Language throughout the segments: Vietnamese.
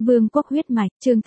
Vương quốc huyết mạch, chương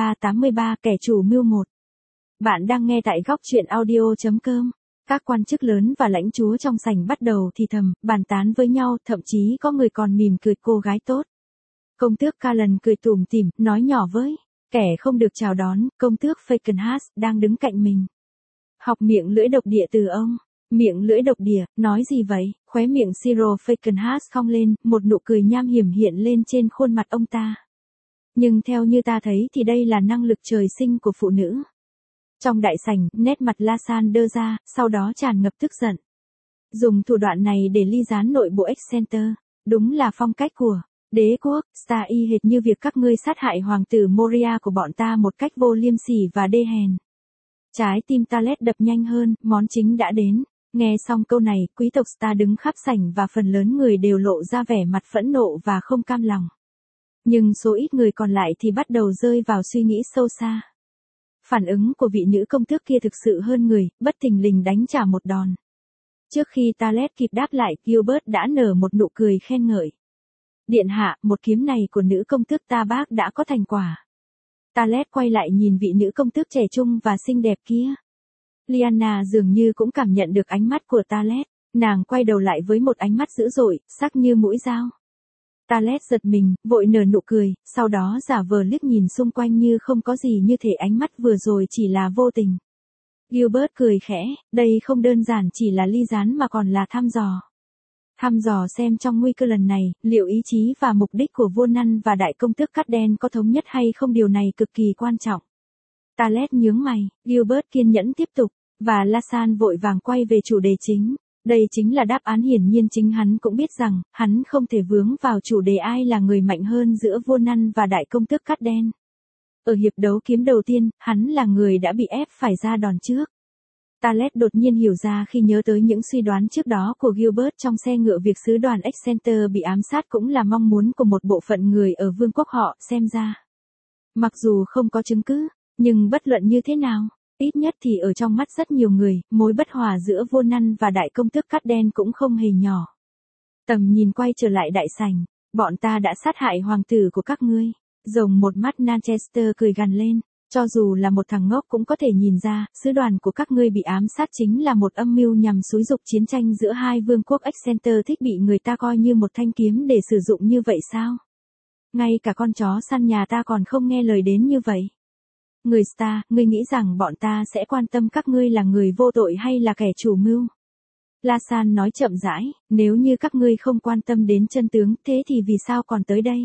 83 kẻ chủ mưu 1. Bạn đang nghe tại góc truyện audio.com. Các quan chức lớn và lãnh chúa trong sảnh bắt đầu thì thầm, bàn tán với nhau, thậm chí có người còn mỉm cười cô gái tốt. Công tước Callan cười tủm tỉm, nói nhỏ với kẻ không được chào đón, công tước Falkenhays đang đứng cạnh mình. Học miệng lưỡi độc địa từ ông. Miệng lưỡi độc địa, nói gì vậy? Khóe miệng Cyril Falkenhays cong lên, một nụ cười nham hiểm hiện lên trên khuôn mặt ông ta. Nhưng theo như ta thấy thì đây là năng lực trời sinh của phụ nữ. Trong đại sảnh, nét mặt Lasan đơ ra, sau đó tràn ngập tức giận. Dùng thủ đoạn này để ly gián nội bộ Excenter. Đúng là phong cách của đế quốc, Star y hệt như việc các ngươi sát hại hoàng tử Moria của bọn ta một cách vô liêm sỉ và đê hèn. Trái tim Talet đập nhanh hơn, món chính đã đến. Nghe xong câu này, quý tộc Star đứng khắp sảnh và phần lớn người đều lộ ra vẻ mặt phẫn nộ và không cam lòng. Nhưng số ít người còn lại thì bắt đầu rơi vào suy nghĩ sâu xa. Phản ứng của vị nữ công tước kia thực sự hơn người, bất thình lình đánh trả một đòn. Trước khi Talet kịp đáp lại, Gilbert đã nở một nụ cười khen ngợi. Điện hạ, một kiếm này của nữ công tước ta bác đã có thành quả. Talet quay lại nhìn vị nữ công tước trẻ trung và xinh đẹp kia. Lyanna dường như cũng cảm nhận được ánh mắt của Talet, nàng quay đầu lại với một ánh mắt dữ dội, sắc như mũi dao. Talet giật mình, vội nở nụ cười, sau đó giả vờ liếc nhìn xung quanh như không có gì, như thể ánh mắt vừa rồi chỉ là vô tình. Gilbert cười khẽ, đây không đơn giản chỉ là ly gián mà còn là thăm dò. Thăm dò xem trong nguy cơ lần này, liệu ý chí và mục đích của vua Năn và đại công tước Cắt Đen có thống nhất hay không, điều này cực kỳ quan trọng. Talet nhướng mày, Gilbert kiên nhẫn tiếp tục, và Lasan vội vàng quay về chủ đề chính. Đây chính là đáp án hiển nhiên, chính hắn cũng biết rằng, hắn không thể vướng vào chủ đề ai là người mạnh hơn giữa vua Năn và đại công tước Cắt Đen. Ở hiệp đấu kiếm đầu tiên, hắn là người đã bị ép phải ra đòn trước. Talet đột nhiên hiểu ra khi nhớ tới những suy đoán trước đó của Gilbert trong xe ngựa, việc sứ đoàn Excenter bị ám sát cũng là mong muốn của một bộ phận người ở vương quốc họ, xem ra. Mặc dù không có chứng cứ, nhưng bất luận như thế nào, ít nhất thì ở trong mắt rất nhiều người, mối bất hòa giữa vua Năn và đại công tước Cắt Đen cũng không hề nhỏ. Tầm nhìn quay trở lại đại sảnh, bọn ta đã sát hại hoàng tử của các ngươi. Rồng một mắt Nanchester cười gằn lên, cho dù là một thằng ngốc cũng có thể nhìn ra, sứ đoàn của các ngươi bị ám sát chính là một âm mưu nhằm xúi giục chiến tranh giữa hai vương quốc. Excenter thích bị người ta coi như một thanh kiếm để sử dụng như vậy sao? Ngay cả con chó săn nhà ta còn không nghe lời đến như vậy. Người Star, ngươi nghĩ rằng bọn ta sẽ quan tâm các ngươi là người vô tội hay là kẻ chủ mưu? Lasan nói chậm rãi, nếu như các ngươi không quan tâm đến chân tướng, thế thì vì sao còn tới đây?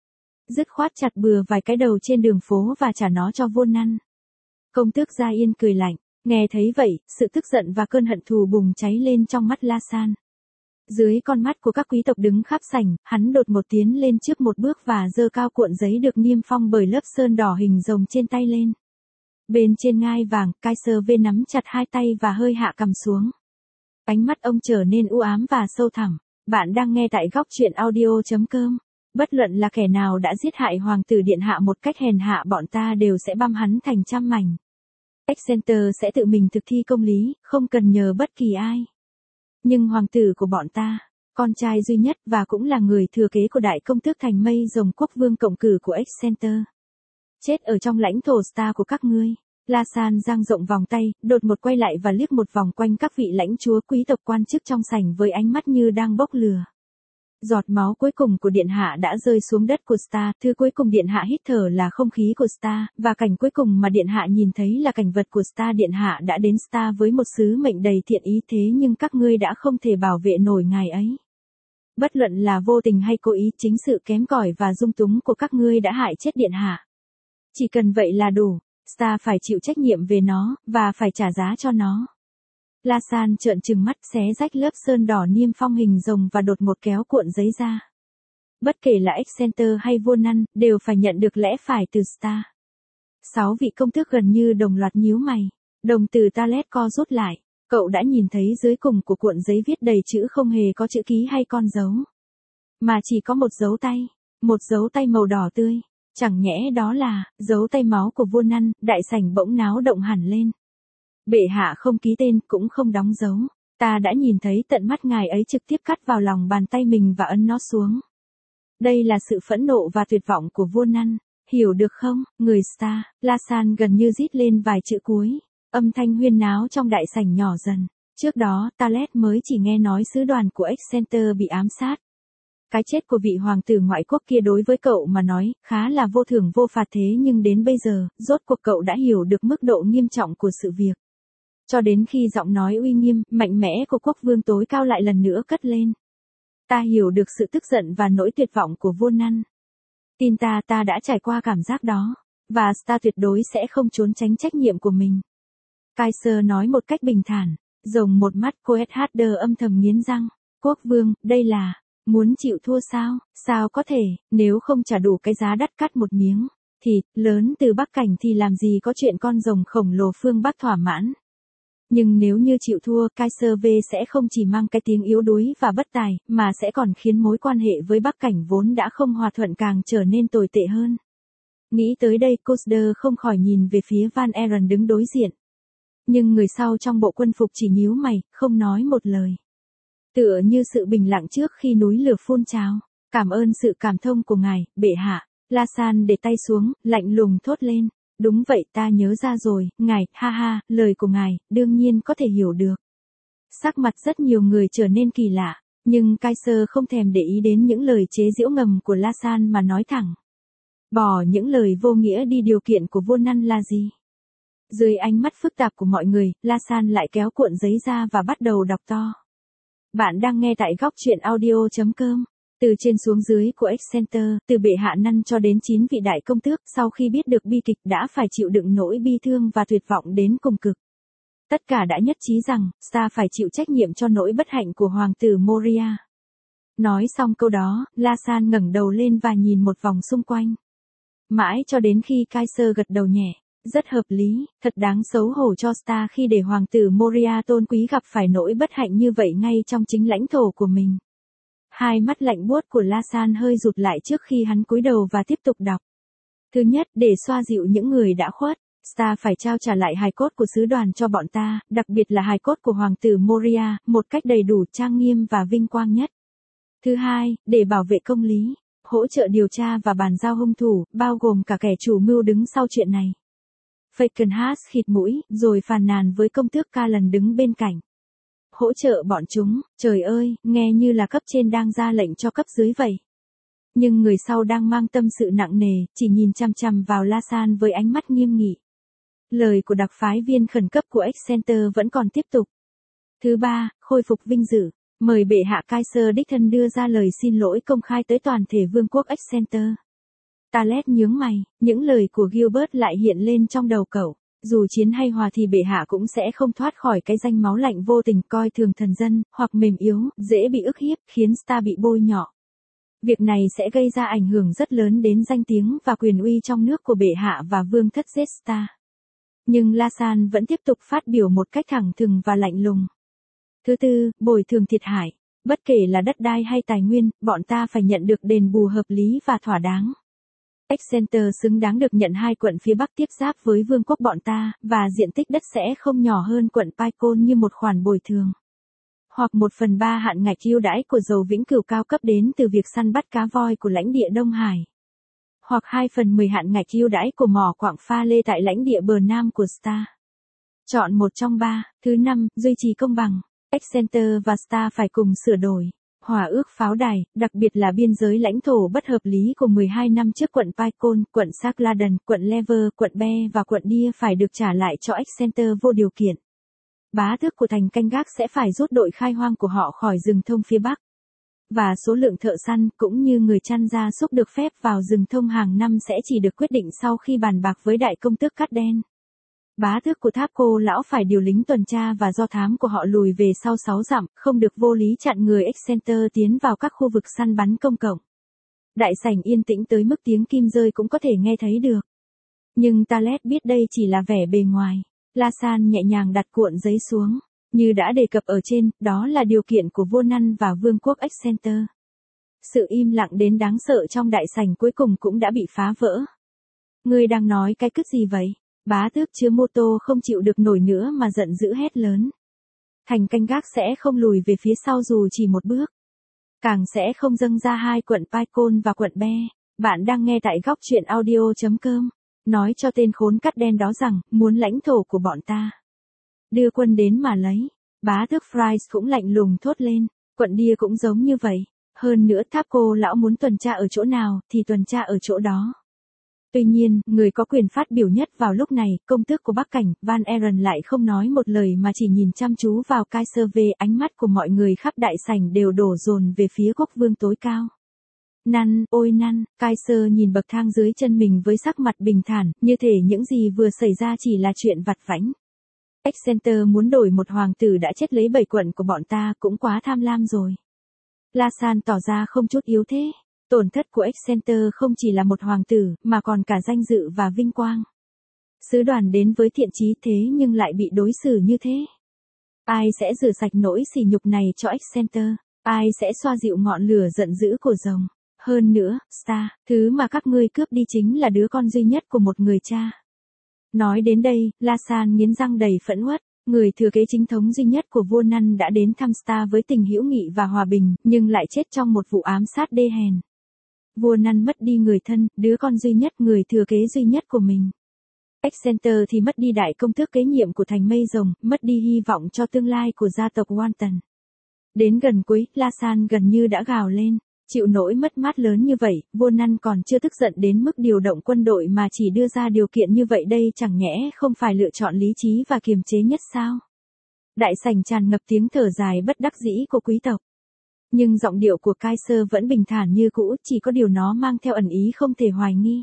Dứt khoát chặt bừa vài cái đầu trên đường phố và trả nó cho vua Năn. Công tước Gia Yên cười lạnh, nghe thấy vậy, sự tức giận và cơn hận thù bùng cháy lên trong mắt Lasan. Dưới con mắt của các quý tộc đứng khắp sảnh, hắn đột ngột tiến lên trước một bước và giơ cao cuộn giấy được niêm phong bởi lớp sơn đỏ hình rồng trên tay lên. Bên trên ngai vàng, Kaiser V nắm chặt hai tay và hơi hạ cằm xuống. Ánh mắt ông trở nên u ám và sâu thẳm. Bạn đang nghe tại góc truyện audio.com. Bất luận là kẻ nào đã giết hại hoàng tử điện hạ một cách hèn hạ, bọn ta đều sẽ băm hắn thành trăm mảnh. Excenter sẽ tự mình thực thi công lý, không cần nhờ bất kỳ ai. Nhưng hoàng tử của bọn ta, con trai duy nhất và cũng là người thừa kế của đại công tước thành mây rồng quốc vương cộng cử của Excenter, chết ở trong lãnh thổ Star của các ngươi. Lasan dang rộng vòng tay, đột ngột quay lại và liếc một vòng quanh các vị lãnh chúa, quý tộc, quan chức trong sảnh với ánh mắt như đang bốc lửa. Giọt máu cuối cùng của điện hạ đã rơi xuống đất của Star, thứ cuối cùng điện hạ hít thở là không khí của Star, và cảnh cuối cùng mà điện hạ nhìn thấy là cảnh vật của Star. Điện hạ đã đến Star với một sứ mệnh đầy thiện ý, thế nhưng các ngươi đã không thể bảo vệ nổi ngài ấy. Bất luận là vô tình hay cố ý, chính sự kém cỏi và dung túng của các ngươi đã hại chết điện hạ. Chỉ cần vậy là đủ, Star phải chịu trách nhiệm về nó, và phải trả giá cho nó. Lasan trợn trừng mắt, xé rách lớp sơn đỏ niêm phong hình rồng và đột ngột kéo cuộn giấy ra. Bất kể là Excenter hay vua Năn, đều phải nhận được lẽ phải từ Star. 6 vị công tước gần như đồng loạt nhíu mày. Đồng tử Talet co rút lại. Cậu đã nhìn thấy dưới cùng của cuộn giấy viết đầy chữ, không hề có chữ ký hay con dấu. Mà chỉ có một dấu tay. Một dấu tay màu đỏ tươi. Chẳng nhẽ đó là dấu tay máu của vua Năn? Đại sảnh bỗng náo động hẳn lên. Bệ hạ không ký tên, cũng không đóng dấu. Ta đã nhìn thấy tận mắt ngài ấy trực tiếp cắt vào lòng bàn tay mình và ấn nó xuống. Đây là sự phẫn nộ và tuyệt vọng của vua Năn. hiểu được không, người Star, La San gần như rít lên vài chữ cuối, âm thanh huyên náo trong đại sảnh nhỏ dần. Trước đó, Talet mới chỉ nghe nói sứ đoàn của Accenture bị ám sát. Cái chết của vị hoàng tử ngoại quốc kia đối với cậu mà nói, khá là vô thưởng vô phạt thế nhưng đến bây giờ, rốt cuộc cậu đã hiểu được mức độ nghiêm trọng của sự việc. Cho đến khi giọng nói uy nghiêm, mạnh mẽ của quốc vương tối cao lại lần nữa cất lên. Ta hiểu được sự tức giận và nỗi tuyệt vọng của vô năn. Tin ta, ta đã trải qua cảm giác đó. Và ta tuyệt đối sẽ không trốn tránh trách nhiệm của mình. Kaiser nói một cách bình thản. Rồng một mắt Coedharder âm thầm nghiến răng. Quốc vương, đây là... Muốn chịu thua sao? Sao có thể, nếu không trả đủ cái giá đắt cắt một miếng. Thịt, lớn từ Bắc Cảnh thì làm gì có chuyện con rồng khổng lồ phương Bắc thỏa mãn. Nhưng nếu như chịu thua, Kaiser V sẽ không chỉ mang cái tiếng yếu đuối và bất tài, mà sẽ còn khiến mối quan hệ với Bắc Cảnh vốn đã không hòa thuận càng trở nên tồi tệ hơn. Nghĩ tới đây, Koster không khỏi nhìn về phía Van Aaron đứng đối diện. Nhưng người sau trong bộ quân phục chỉ nhíu mày, không nói một lời. Tựa như sự bình lặng trước khi núi lửa phun trào. Cảm ơn sự cảm thông của ngài, bệ hạ. La San để tay xuống, lạnh lùng thốt lên. Đúng vậy, ta nhớ ra rồi, ngài, ha ha, lời của ngài, đương nhiên có thể hiểu được. Sắc mặt rất nhiều người trở nên kỳ lạ, nhưng Kaiser không thèm để ý đến những lời chế giễu ngầm của La San mà nói thẳng. Bỏ những lời vô nghĩa đi, điều kiện của vô năn là gì? Dưới ánh mắt phức tạp của mọi người, La San lại kéo cuộn giấy ra và bắt đầu đọc to. Bạn đang nghe tại góc truyện audio.com. Từ trên xuống dưới của Accenture, từ bệ hạ năn cho đến 9 vị đại công tước, sau khi biết được bi kịch đã phải chịu đựng nỗi bi thương và tuyệt vọng đến cùng cực. Tất cả đã nhất trí rằng, Star phải chịu trách nhiệm cho nỗi bất hạnh của hoàng tử Moria. Nói xong câu đó, La San ngẩng đầu lên và nhìn một vòng xung quanh. Mãi cho đến khi Kaiser gật đầu nhẹ. Rất hợp lý, thật đáng xấu hổ cho Star khi để hoàng tử Moria tôn quý gặp phải nỗi bất hạnh như vậy ngay trong chính lãnh thổ của mình. Hai mắt lạnh buốt của La San hơi rụt lại trước khi hắn cúi đầu và tiếp tục đọc. Thứ nhất, để xoa dịu những người đã khuất, Star phải trao trả lại hài cốt của sứ đoàn cho bọn ta, đặc biệt là hài cốt của hoàng tử Moria, một cách đầy đủ trang nghiêm và vinh quang nhất. Thứ hai, để bảo vệ công lý, hỗ trợ điều tra và bàn giao hung thủ, bao gồm cả kẻ chủ mưu đứng sau chuyện này. Falkenhays khịt mũi, rồi phàn nàn với công tước Callan đứng bên cạnh. Hỗ trợ bọn chúng, trời ơi, nghe như là cấp trên đang ra lệnh cho cấp dưới vậy. Nhưng người sau đang mang tâm sự nặng nề, chỉ nhìn chằm chằm vào La San với ánh mắt nghiêm nghị. Lời của đặc phái viên khẩn cấp của Accenture vẫn còn tiếp tục. Thứ ba, khôi phục vinh dự. Mời bệ hạ Kaiser đích thân đưa ra lời xin lỗi công khai tới toàn thể vương quốc Accenture. Talet nhướng mày, những lời của Gilbert lại hiện lên trong đầu cậu. Dù chiến hay hòa thì bệ hạ cũng sẽ không thoát khỏi cái danh máu lạnh vô tình coi thường thần dân, hoặc mềm yếu, dễ bị ức hiếp, khiến Star bị bôi nhọ. Việc này sẽ gây ra ảnh hưởng rất lớn đến danh tiếng và quyền uy trong nước của bệ hạ và vương thất Jetstar. Nhưng La San vẫn tiếp tục phát biểu một cách thẳng thừng và lạnh lùng. Thứ tư, bồi thường thiệt hại. Bất kể là đất đai hay tài nguyên, bọn ta phải nhận được đền bù hợp lý và thỏa đáng. Accenture xứng đáng được nhận 2 quận phía Bắc tiếp giáp với vương quốc bọn ta, và diện tích đất sẽ không nhỏ hơn quận Pycon như một khoản bồi thường. Hoặc 1/3 hạn ngạch ưu đãi của dầu vĩnh cửu cao cấp đến từ việc săn bắt cá voi của lãnh địa Đông Hải. Hoặc 2/10 hạn ngạch ưu đãi của mỏ quặng pha lê tại lãnh địa bờ Nam của Star. Chọn một trong 3. Thứ 5, duy trì công bằng. Accenture và Star phải cùng sửa đổi. Hòa ước pháo đài, đặc biệt là biên giới lãnh thổ bất hợp lý của 12 năm trước quận Pycon, quận Sakladen, quận Lever, quận Be và quận Deer phải được trả lại cho Accenture vô điều kiện. Bá tước của thành canh gác sẽ phải rút đội khai hoang của họ khỏi rừng thông phía Bắc. Và số lượng thợ săn cũng như người chăn gia súc được phép vào rừng thông hàng năm sẽ chỉ được quyết định sau khi bàn bạc với đại công tước Cát Đen. Bá tước của Tháp Cô Lão phải điều lính tuần tra và do thám của họ lùi về sau 6 dặm, không được vô lý chặn người Accenture tiến vào các khu vực săn bắn công cộng. Đại sảnh yên tĩnh tới mức tiếng kim rơi cũng có thể nghe thấy được. Nhưng Talet biết đây chỉ là vẻ bề ngoài. La San nhẹ nhàng đặt cuộn giấy xuống. Như đã đề cập ở trên, đó là điều kiện của vua Năn và vương quốc Accenture. Sự im lặng đến đáng sợ trong đại sảnh cuối cùng cũng đã bị phá vỡ. Ngươi đang nói cái cứt gì vậy? Bá tước chứa mô tô không chịu được nổi nữa mà giận dữ hét lớn. Thành canh gác sẽ không lùi về phía sau dù chỉ một bước. Càng sẽ không dâng ra 2 quận Pycon và quận Be. Bạn đang nghe tại góc truyện audio.com. Nói cho tên khốn cắt đen đó rằng, muốn lãnh thổ của bọn ta. Đưa quân đến mà lấy. Bá tước Fries cũng lạnh lùng thốt lên. Quận Đia cũng giống như vậy. Hơn nữa tháp cô lão muốn tuần tra ở chỗ nào, thì tuần tra ở chỗ đó. Tuy nhiên, người có quyền phát biểu nhất vào lúc này, công tước của Bắc Cảnh, Van Aaron lại không nói một lời mà chỉ nhìn chăm chú vào Kaiser V. Ánh mắt của mọi người khắp đại sảnh đều đổ dồn về phía quốc vương tối cao. Năn, ôi năn, Kaiser nhìn bậc thang dưới chân mình với sắc mặt bình thản, như thể những gì vừa xảy ra chỉ là chuyện vặt vãnh. Exeter muốn đổi một hoàng tử đã chết lấy 7 quận của bọn ta cũng quá tham lam rồi. La San tỏ ra không chút yếu thế. Tổn thất của Exeter không chỉ là một hoàng tử, mà còn cả danh dự và vinh quang. Sứ đoàn đến với thiện chí thế nhưng lại bị đối xử như thế. Ai sẽ rửa sạch nỗi sỉ nhục này cho Exeter? Ai sẽ xoa dịu ngọn lửa giận dữ của rồng? Hơn nữa, Star, thứ mà các ngươi cướp đi chính là đứa con duy nhất của một người cha. Nói đến đây, La San nghiến răng đầy phẫn uất. Người thừa kế chính thống duy nhất của vua Năn đã đến thăm Star với tình hữu nghị và hòa bình, nhưng lại chết trong một vụ ám sát đê hèn. Vua Năn mất đi người thân, đứa con duy nhất, người thừa kế duy nhất của mình. Exeter thì mất đi đại công tước kế nhiệm của thành mây rồng, mất đi hy vọng cho tương lai của gia tộc Walton. Đến gần cuối, La San gần như đã gào lên. Chịu nỗi mất mát lớn như vậy, vua Năn còn chưa tức giận đến mức điều động quân đội mà chỉ đưa ra điều kiện như vậy, đây chẳng nhẽ không phải lựa chọn lý trí và kiềm chế nhất sao? Đại sảnh tràn ngập tiếng thở dài bất đắc dĩ của quý tộc. Nhưng giọng điệu của Kaiser vẫn bình thản như cũ, chỉ có điều nó mang theo ẩn ý không thể hoài nghi.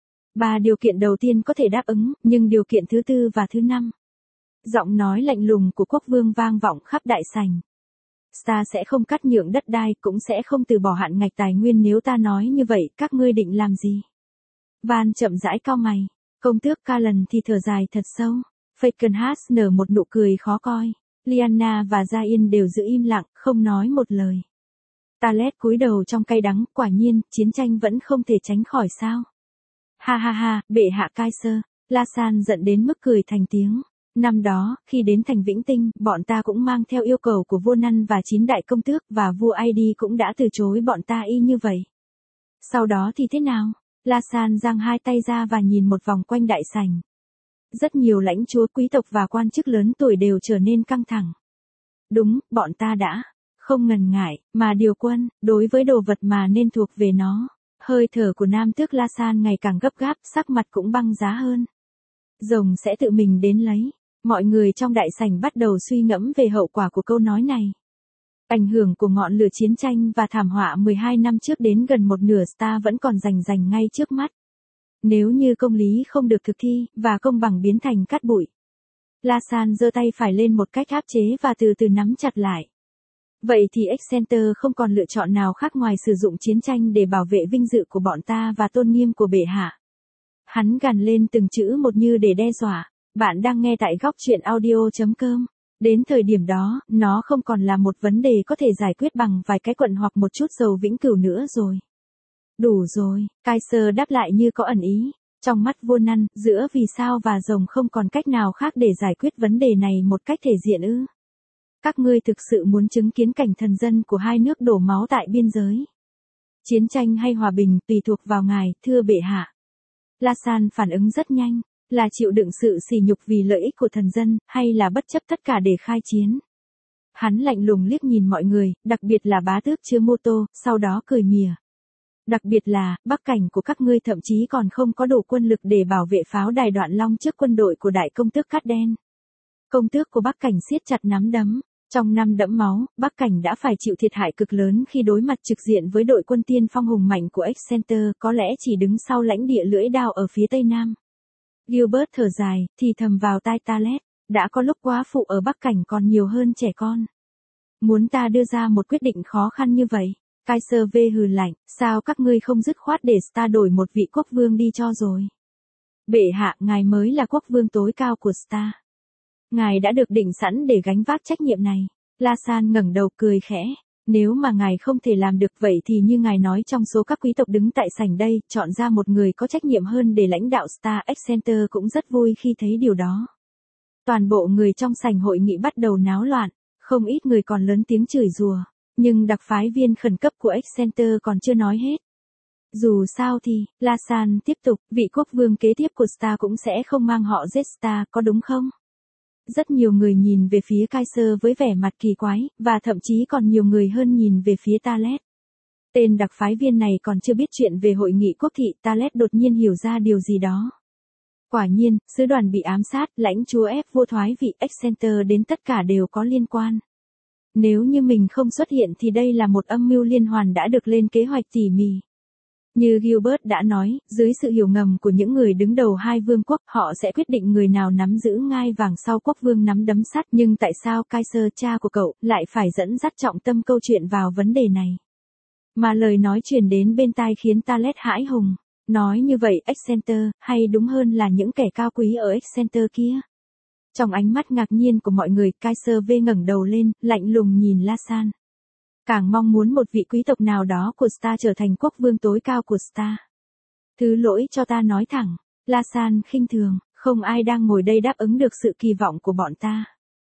3 điều kiện đầu tiên có thể đáp ứng, nhưng điều kiện thứ 4 và thứ 5. Giọng nói lạnh lùng của quốc vương vang vọng khắp đại sảnh. Ta sẽ không cắt nhượng đất đai, cũng sẽ không từ bỏ hạn ngạch tài nguyên. Nếu ta nói như vậy, các ngươi định làm gì? Van chậm rãi cau mày. Công tước Callan thì thở dài thật sâu. Falkenhays nở một nụ cười khó coi. Lyanna và Gia Yên đều giữ im lặng, không nói một lời. Talet cúi đầu trong cay đắng, quả nhiên, chiến tranh vẫn không thể tránh khỏi sao? Ha ha ha, bệ hạ Kaiser. La San giận đến mức cười thành tiếng. Năm đó, khi đến thành Vĩnh Tinh, bọn ta cũng mang theo yêu cầu của vua Năn và 9 đại công tước, và vua Aidy cũng đã từ chối bọn ta y như vậy. Sau đó thì thế nào? La San giang hai tay ra và nhìn một vòng quanh đại sảnh. Rất nhiều lãnh chúa, quý tộc và quan chức lớn tuổi đều trở nên căng thẳng. Đúng, bọn ta đã không ngần ngại mà điều quân đối với đồ vật mà nên thuộc về nó. Hơi thở của nam tước La San ngày càng gấp gáp, sắc mặt cũng băng giá hơn. Rồng sẽ tự mình đến lấy. Mọi người trong đại sảnh bắt đầu suy ngẫm về hậu quả của câu nói này. Ảnh hưởng của ngọn lửa chiến tranh và thảm họa 12 năm trước đến gần một nửa Star vẫn còn rành ngay trước mắt. Nếu như công lý không được thực thi, và công bằng biến thành cát bụi. La San giơ tay phải lên một cách áp chế và từ từ nắm chặt lại. Vậy thì Exeter không còn lựa chọn nào khác ngoài sử dụng chiến tranh để bảo vệ vinh dự của bọn ta và tôn nghiêm của bệ hạ. Hắn gằn lên từng chữ một như để đe dọa. Bạn đang nghe tại góc truyện audio.com. Đến thời điểm đó, nó không còn là một vấn đề có thể giải quyết bằng vài cái quận hoặc một chút dầu vĩnh cửu nữa rồi. Đủ rồi, Kaiser đáp lại như có ẩn ý. Trong mắt vua Năn, giữa vì sao và rồng không còn cách nào khác để giải quyết vấn đề này một cách thể diện ư? Các ngươi thực sự muốn chứng kiến cảnh thần dân của hai nước đổ máu tại biên giới? Chiến tranh hay hòa bình tùy thuộc vào ngài, thưa bệ hạ. La San phản ứng rất nhanh. Là chịu đựng sự sỉ nhục vì lợi ích của thần dân, hay là bất chấp tất cả để khai chiến? Hắn lạnh lùng liếc nhìn mọi người, đặc biệt là bá tước Chiyomoto, sau đó cười mỉa. Đặc biệt là, Bắc Cảnh của các ngươi thậm chí còn không có đủ quân lực để bảo vệ pháo đài Đoạn Long trước quân đội của đại công tước Cát Đen. Công tước của Bắc Cảnh siết chặt nắm đấm. Trong năm đẫm máu, Bắc Cảnh đã phải chịu thiệt hại cực lớn khi đối mặt trực diện với đội quân tiên phong hùng mạnh của Exeter, có lẽ chỉ đứng sau lãnh địa lưỡi đao ở phía tây nam. Gilbert thở dài, thì thầm vào tai Talet, đã có lúc quá phụ ở Bắc Cảnh còn nhiều hơn trẻ con. Muốn ta đưa ra một quyết định khó khăn như vậy? Kaiser V hừ lạnh, sao các ngươi không dứt khoát để Star đổi một vị quốc vương đi cho rồi? Bệ hạ, ngài mới là quốc vương tối cao của Star. Ngài đã được định sẵn để gánh vác trách nhiệm này. La San ngẩng đầu cười khẽ. Nếu mà ngài không thể làm được vậy thì như ngài nói, trong số các quý tộc đứng tại sảnh đây, chọn ra một người có trách nhiệm hơn để lãnh đạo Star. Exeter cũng rất vui khi thấy điều đó. Toàn bộ người trong sảnh hội nghị bắt đầu náo loạn, không ít người còn lớn tiếng chửi rủa, nhưng đặc phái viên khẩn cấp của Exeter còn chưa nói hết. Dù sao thì, La San tiếp tục, vị quốc vương kế tiếp của Star cũng sẽ không mang họ Jetstar, có đúng không? Rất nhiều người nhìn về phía Kaiser với vẻ mặt kỳ quái, và thậm chí còn nhiều người hơn nhìn về phía Talet. Tên đặc phái viên này còn chưa biết chuyện về hội nghị quốc thị, Talet đột nhiên hiểu ra điều gì đó. Quả nhiên, sứ đoàn bị ám sát, lãnh chúa ép vua thoái vị Exeter đến tất cả đều có liên quan. Nếu như mình không xuất hiện thì đây là một âm mưu liên hoàn đã được lên kế hoạch tỉ mỉ. Như Gilbert đã nói, dưới sự hiểu ngầm của những người đứng đầu hai vương quốc, họ sẽ quyết định người nào nắm giữ ngai vàng sau quốc vương nắm đấm sắt. Nhưng tại sao Kaiser cha của cậu lại phải dẫn dắt trọng tâm câu chuyện vào vấn đề này? Mà lời nói truyền đến bên tai khiến Talet hãi hùng. Nói như vậy Exeter, hay đúng hơn là những kẻ cao quý ở Exeter kia. Trong ánh mắt ngạc nhiên của mọi người, Kaiser V ngẩng đầu lên, lạnh lùng nhìn La San. Càng mong muốn một vị quý tộc nào đó của Star trở thành quốc vương tối cao của Star. Thứ lỗi cho ta nói thẳng, La San khinh thường, không ai đang ngồi đây đáp ứng được sự kỳ vọng của bọn ta.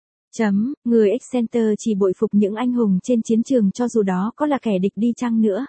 Người Exeter chỉ bội phục những anh hùng trên chiến trường cho dù đó có là kẻ địch đi chăng nữa.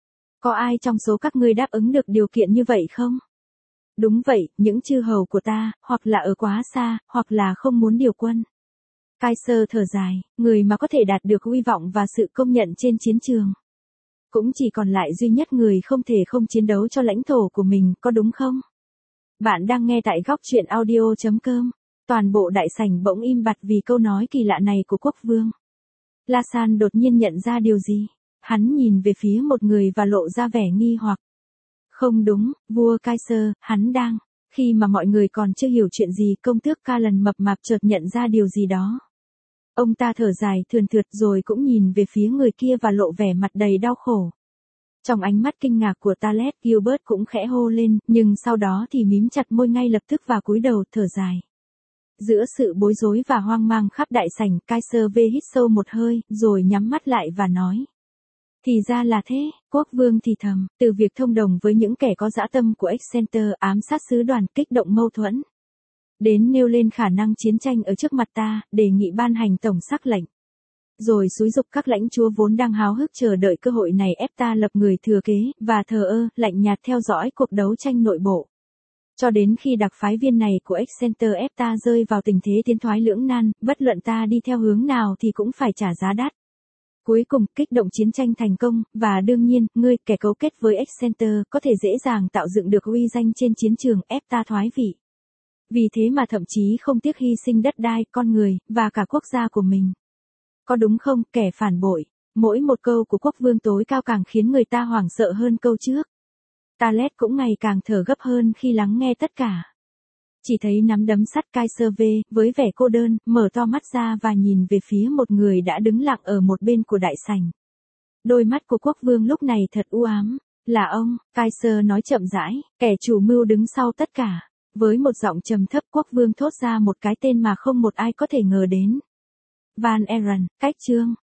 Có ai trong số các ngươi đáp ứng được điều kiện như vậy không? Đúng vậy, những chư hầu của ta, hoặc là ở quá xa, hoặc là không muốn điều quân. Kaiser thở dài, người mà có thể đạt được uy vọng và sự công nhận trên chiến trường. Cũng chỉ còn lại duy nhất người không thể không chiến đấu cho lãnh thổ của mình, có đúng không? Bạn đang nghe tại góc truyện audio.com. Toàn bộ đại sảnh bỗng im bặt vì câu nói kỳ lạ này của quốc vương. La San đột nhiên nhận ra điều gì? Hắn nhìn về phía một người và lộ ra vẻ nghi hoặc. Không đúng, vua Kaiser, hắn đang. Khi mà mọi người còn chưa hiểu chuyện gì, công tước Callan mập mạp chợt nhận ra điều gì đó. Ông ta thở dài thườn thượt rồi cũng nhìn về phía người kia và lộ vẻ mặt đầy đau khổ. Trong ánh mắt kinh ngạc của Talet, Gilbert cũng khẽ hô lên, nhưng sau đó thì mím chặt môi ngay lập tức và cúi đầu thở dài. Giữa sự bối rối và hoang mang khắp đại sảnh, Kaiser V hít sâu một hơi, rồi nhắm mắt lại và nói. Thì ra là thế, quốc vương thì thầm, từ việc thông đồng với những kẻ có dã tâm của Exeter ám sát sứ đoàn kích động mâu thuẫn. Đến nêu lên khả năng chiến tranh ở trước mặt ta, đề nghị ban hành tổng sắc lệnh. Rồi xúi giục các lãnh chúa vốn đang háo hức chờ đợi cơ hội này ép ta lập người thừa kế, và thờ ơ, lạnh nhạt theo dõi cuộc đấu tranh nội bộ. Cho đến khi đặc phái viên này của Exeter ép ta rơi vào tình thế tiến thoái lưỡng nan, bất luận ta đi theo hướng nào thì cũng phải trả giá đắt. Cuối cùng, kích động chiến tranh thành công, và đương nhiên, ngươi, kẻ cấu kết với Exeter, có thể dễ dàng tạo dựng được uy danh trên chiến trường, ép ta thoái vị. Vì thế mà thậm chí không tiếc hy sinh đất đai, con người, và cả quốc gia của mình. Có đúng không, kẻ phản bội? Mỗi một câu của quốc vương tối cao càng khiến người ta hoảng sợ hơn câu trước. Talet cũng ngày càng thở gấp hơn khi lắng nghe tất cả. Chỉ thấy nắm đấm sắt Kaiser V, với vẻ cô đơn, mở to mắt ra và nhìn về phía một người đã đứng lặng ở một bên của đại sảnh. Đôi mắt của quốc vương lúc này thật u ám. Là ông, Kaiser nói chậm rãi, kẻ chủ mưu đứng sau tất cả. Với một giọng trầm thấp, quốc vương thốt ra một cái tên mà không một ai có thể ngờ đến. Van Eren, cách chương.